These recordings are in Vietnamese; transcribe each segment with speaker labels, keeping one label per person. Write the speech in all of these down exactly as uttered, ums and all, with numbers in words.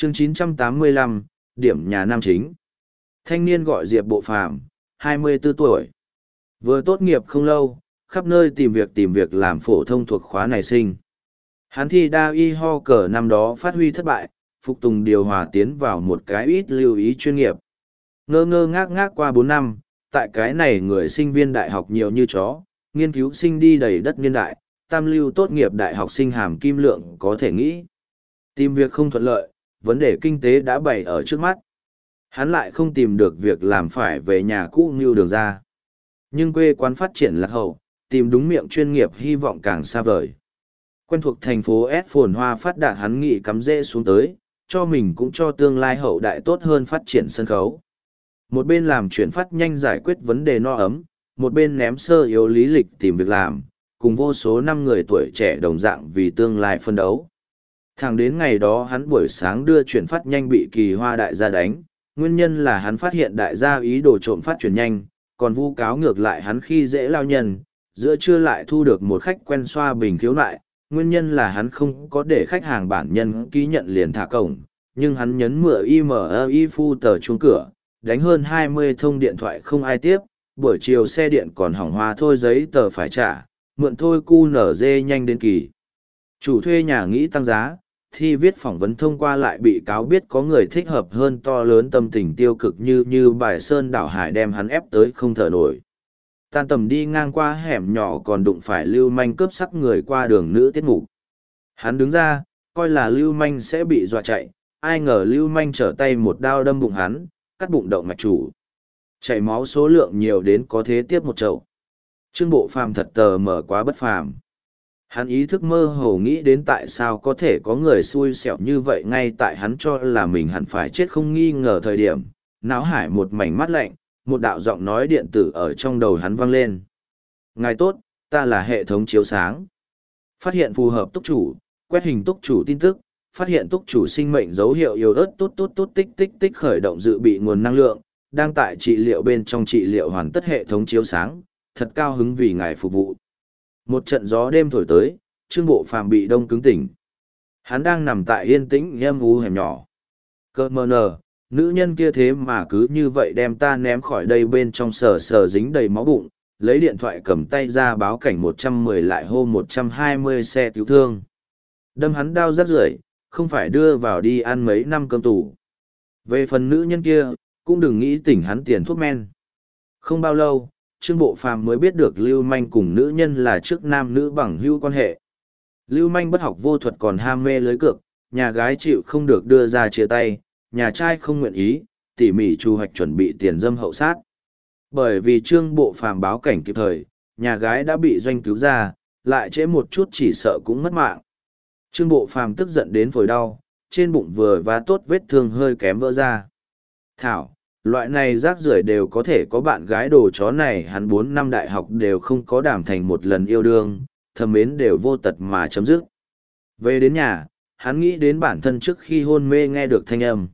Speaker 1: Chương chín trăm tám mươi lăm, điểm nhà nam chính. Thanh niên gọi Diệp Bộ Phàm, hai mươi tư tuổi. Vừa tốt nghiệp không lâu, khắp nơi tìm việc tìm việc làm phổ thông thuộc khóa này sinh. Hắn thi đa y ho cờ năm đó phát huy thất bại, phục tùng điều hòa tiến vào một cái ít lưu ý chuyên nghiệp. Ngơ ngơ ngác ngác qua bốn năm, tại cái này người sinh viên đại học nhiều như chó, nghiên cứu sinh đi đầy đất niên đại, tam lưu tốt nghiệp đại học sinh hàm kim lượng có thể nghĩ. Tìm việc không thuận lợi, vấn đề kinh tế đã bày ở trước mắt. Hắn lại không tìm được việc làm phải về nhà cũ như đường ra. Nhưng quê quán phát triển lạc hậu, tìm đúng miệng chuyên nghiệp hy vọng càng xa vời. Quen thuộc thành phố S phồn hoa phát đạt hắn nghị cắm rễ xuống tới, cho mình cũng cho tương lai hậu đại tốt hơn phát triển sân khấu. Một bên làm chuyển phát nhanh giải quyết vấn đề no ấm, một bên ném sơ yếu lý lịch tìm việc làm, cùng vô số năm người tuổi trẻ đồng dạng vì tương lai phân đấu. Thẳng đến ngày đó hắn buổi sáng đưa chuyển phát nhanh bị Kỳ Hoa đại gia đánh, nguyên nhân là hắn phát hiện đại gia ý đồ trộm phát chuyển nhanh, còn vu cáo ngược lại hắn khi dễ lao nhân, giữa trưa lại thu được một khách quen xoa bình khiếu nại, nguyên nhân là hắn không có để khách hàng bản nhân ký nhận liền thả cổng, nhưng hắn nhấn mửa i em i phu tờ chuông cửa, đánh hơn hai mươi thông điện thoại không ai tiếp, buổi chiều xe điện còn hỏng hoa thôi giấy tờ phải trả, mượn thôi cu nở dê nhanh đến kỳ. Chủ thuê nhà nghĩ tăng giá, thi viết phỏng vấn thông qua lại bị cáo biết có người thích hợp hơn to lớn tâm tình tiêu cực như như bài sơn đảo hải đem hắn ép tới không thở nổi. Tan tầm đi ngang qua hẻm nhỏ còn đụng phải lưu manh cướp sắc người qua đường nữ tiết mục. Hắn đứng ra, coi là lưu manh sẽ bị dọa chạy, ai ngờ lưu manh trở tay một đao đâm bụng hắn, cắt bụng động mạch chủ. Chảy máu số lượng nhiều đến có thế tiếp một chậu. Trương Bộ Phàm thật tờ mở quá bất phàm. Hắn ý thức mơ hồ nghĩ đến tại sao có thể có người xui xẻo như vậy ngay tại hắn cho là mình hẳn phải chết không nghi ngờ thời điểm. Náo hải một mảnh mắt lạnh, một đạo giọng nói điện tử ở trong đầu hắn vang lên. Ngài tốt, ta là hệ thống chiếu sáng. Phát hiện phù hợp túc chủ, quét hình túc chủ tin tức, phát hiện túc chủ sinh mệnh dấu hiệu yếu ớt tút tút tút tích tích tích khởi động dự bị nguồn năng lượng, đang tại trị liệu bên trong trị liệu hoàn tất hệ thống chiếu sáng, thật cao hứng vì ngài phục vụ. Một trận gió đêm thổi tới, Trương Bộ Phàm bị đông cứng tỉnh. Hắn đang nằm tại yên tĩnh êm u hẻm nhỏ. Cơ mờ nờ, nữ nhân kia thế mà cứ như vậy đem ta ném khỏi đây bên trong sờ sờ dính đầy máu bụng, lấy điện thoại cầm tay ra báo cảnh một trăm mười lại hô một trăm hai mươi xe cứu thương. Đâm hắn đau rát rưởi, không phải đưa vào đi ăn mấy năm cơm tù. Về phần nữ nhân kia, cũng đừng nghĩ tỉnh hắn tiền thuốc men. Không bao lâu, Trương Bộ Phàm mới biết được Lưu Manh cùng nữ nhân là trước nam nữ bằng hữu quan hệ. Lưu Manh bất học vô thuật còn ham mê lưới cược, nhà gái chịu không được đưa ra chia tay, nhà trai không nguyện ý, tỉ mỉ chu hoạch chuẩn bị tiền dâm hậu sát. Bởi vì Trương Bộ Phàm báo cảnh kịp thời, nhà gái đã bị doanh cứu ra, lại trễ một chút chỉ sợ cũng mất mạng. Trương Bộ Phàm tức giận đến phổi đau, trên bụng vừa vá tốt vết thương hơi kém vỡ ra. Thảo, loại này rác rưởi đều có thể có bạn gái đồ chó này, hắn bốn năm đại học đều không có đảm thành một lần yêu đương, thầm mến đều vô tật mà chấm dứt. Về đến nhà, hắn nghĩ đến bản thân trước khi hôn mê nghe được thanh âm.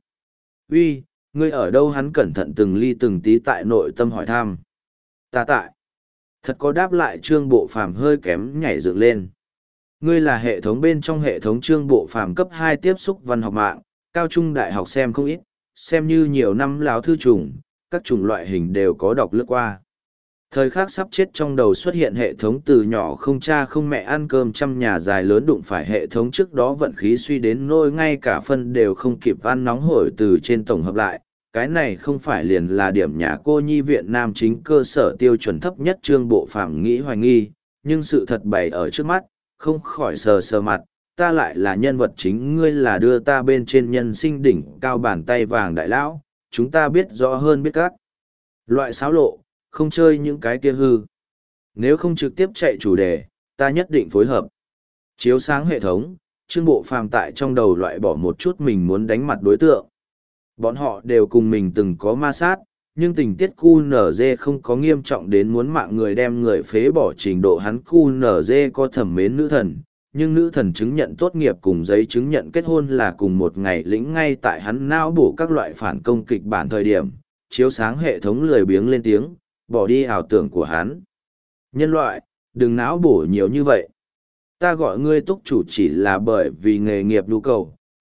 Speaker 1: Uy, ngươi ở đâu? Hắn cẩn thận từng ly từng tí tại nội tâm hỏi thăm. Ta tại. Thật có đáp lại. Trương Bộ Phàm hơi kém nhảy dựng lên. Ngươi là hệ thống bên trong hệ thống. Trương Bộ Phàm cấp hai tiếp xúc văn học mạng, cao trung đại học xem không ít, xem như nhiều năm láo thư trùng, các chủng loại hình đều có đọc lướt qua. Thời khắc sắp chết trong đầu xuất hiện hệ thống từ nhỏ không cha không mẹ ăn cơm trăm nhà dài lớn đụng phải hệ thống trước đó vận khí suy đến nôi ngay cả phân đều không kịp ăn nóng hổi từ trên tổng hợp lại. Cái này không phải liền là điểm nhà cô nhi viện nam chính cơ sở tiêu chuẩn thấp nhất. Trương Bộ Phàm nghĩ hoài nghi, nhưng sự thật bày ở trước mắt, không khỏi sờ sờ mặt. Ta lại là nhân vật chính, ngươi là đưa ta bên trên nhân sinh đỉnh cao bàn tay vàng đại lão, chúng ta biết rõ hơn biết các loại xáo lộ, không chơi những cái kia hư. Nếu không trực tiếp chạy chủ đề, ta nhất định phối hợp. Chiếu sáng hệ thống, Trương Bộ Phàm tại trong đầu loại bỏ một chút mình muốn đánh mặt đối tượng. Bọn họ đều cùng mình từng có ma sát, nhưng tình tiết cu nở dê không có nghiêm trọng đến muốn mạng người đem người phế bỏ trình độ. Hắn cu nở dê có thẩm mến nữ thần, nhưng nữ thần chứng nhận tốt nghiệp cùng giấy chứng nhận kết hôn là cùng một ngày lĩnh. Ngay tại hắn não bổ các loại phản công kịch bản thời điểm, chiếu sáng hệ thống lười biếng lên tiếng, bỏ đi ảo tưởng của hắn. Nhân loại, đừng não bổ nhiều như vậy. Ta gọi ngươi túc chủ chỉ là bởi vì nghề nghiệp nhu cầu,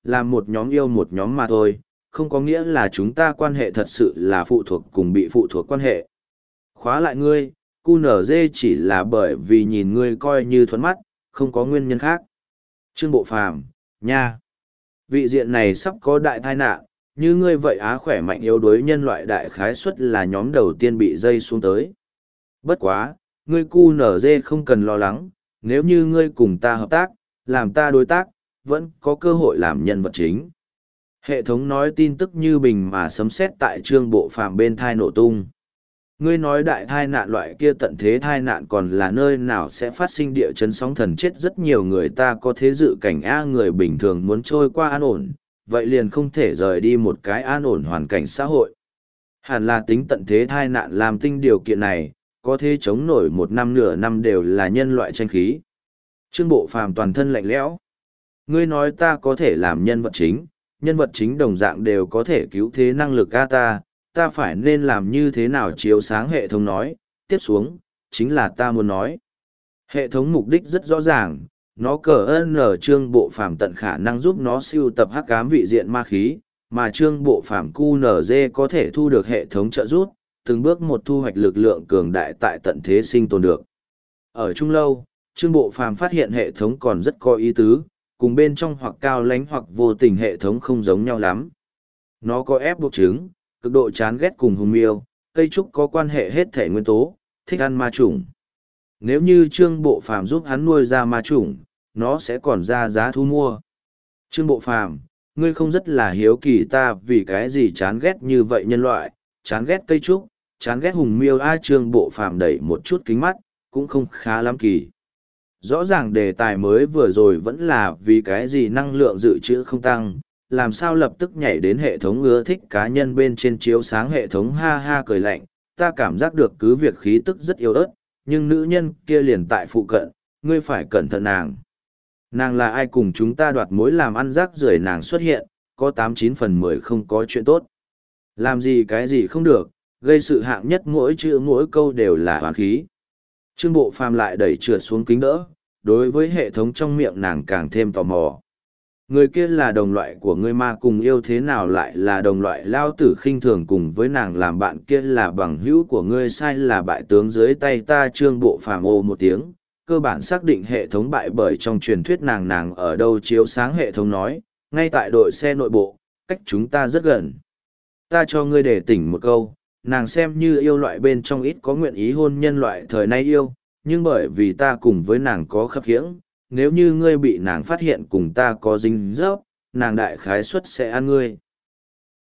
Speaker 1: Làm một nhóm yêu một nhóm mà thôi, không có nghĩa là chúng ta quan hệ thật sự là phụ thuộc cùng bị phụ thuộc quan hệ. Khóa lại ngươi, cu nở dê chỉ là bởi vì nhìn ngươi coi như thuẫn mắt, không có nguyên nhân khác. Trương Bộ Phàm, nha. Vị diện này sắp có đại tai nạn, như ngươi vậy á khỏe mạnh yếu đuối nhân loại đại khái suất là nhóm đầu tiên bị dây xuống tới. Bất quá, ngươi cu nở dê không cần lo lắng, nếu như ngươi cùng ta hợp tác, làm ta đối tác, vẫn có cơ hội làm nhân vật chính. Hệ thống nói tin tức như bình mà sấm sét tại Trương Bộ Phàm bên thai nổ tung. Ngươi nói đại thai nạn loại kia tận thế thai nạn còn là nơi nào sẽ phát sinh địa chấn sóng thần chết rất nhiều người ta có thế dự cảnh A người bình thường muốn trôi qua an ổn, vậy liền không thể rời đi một cái an ổn hoàn cảnh xã hội. Hẳn là tính tận thế thai nạn làm tinh điều kiện này, có thể chống nổi một năm nửa năm đều là nhân loại tranh khí. Trương Bộ Phàm toàn thân lạnh lẽo. Ngươi nói ta có thể làm nhân vật chính, nhân vật chính đồng dạng đều có thể cứu thế năng lực A ta, ta phải nên làm như thế nào chiếu sáng hệ thống nói, tiếp xuống, chính là ta muốn nói. Hệ thống mục đích rất rõ ràng, nó cờ ơn ở Trương Bộ Phàm tận khả năng giúp nó siêu tập hắc ám vị diện ma khí, mà Trương Bộ Phàm cu nở dê có thể thu được hệ thống trợ giúp, từng bước một thu hoạch lực lượng cường đại tại tận thế sinh tồn được. Ở Trung Lâu, Trương Bộ Phàm phát hiện hệ thống còn rất có ý tứ, cùng bên trong hoặc cao lãnh hoặc vô tình hệ thống không giống nhau lắm. Nó có ép buộc chứng, cực độ chán ghét cùng hung miêu, cây trúc có quan hệ hết thể nguyên tố, thích ăn ma chủng. Nếu như Trương Bộ Phàm giúp hắn nuôi ra ma chủng, nó sẽ còn ra giá thu mua. Trương Bộ Phàm, ngươi không rất là hiếu kỳ ta vì cái gì chán ghét như vậy nhân loại, chán ghét cây trúc, chán ghét hùng miêu a Trương Bộ Phàm đẩy một chút kính mắt, cũng không khá lắm kỳ. Rõ ràng đề tài mới vừa rồi vẫn là vì cái gì năng lượng dự trữ không tăng, làm sao lập tức nhảy đến hệ thống ưa thích cá nhân bên trên chiếu sáng hệ thống ha ha cười lạnh, ta cảm giác được cứ việc khí tức rất yếu ớt, nhưng nữ nhân kia liền tại phụ cận, ngươi phải cẩn thận nàng. Nàng là ai cùng chúng ta đoạt mối làm ăn rác rưởi nàng xuất hiện, có tám chín phần mười không có chuyện tốt. Làm gì cái gì không được, gây sự hạng nhất mỗi chữ mỗi câu đều là hoàn khí. Trương Bộ Phàm lại đẩy trượt xuống kính đỡ, đối với hệ thống trong miệng nàng càng thêm tò mò. Người kia là đồng loại của ngươi ma cùng yêu thế nào lại là đồng loại lao tử khinh thường cùng với nàng làm bạn kia là bằng hữu của ngươi sai là bại tướng dưới tay ta Trương Bộ Phàm ô một tiếng, cơ bản xác định hệ thống bại bởi trong truyền thuyết nàng nàng ở đâu chiếu sáng hệ thống nói, ngay tại đội xe nội bộ, cách chúng ta rất gần. Ta cho ngươi để tỉnh một câu, nàng xem như yêu loại bên trong ít có nguyện ý hôn nhân loại thời nay yêu, nhưng bởi vì ta cùng với nàng có khập khiễng, nếu như ngươi bị nàng phát hiện cùng ta có dính dấp, nàng đại khái suất sẽ ăn ngươi.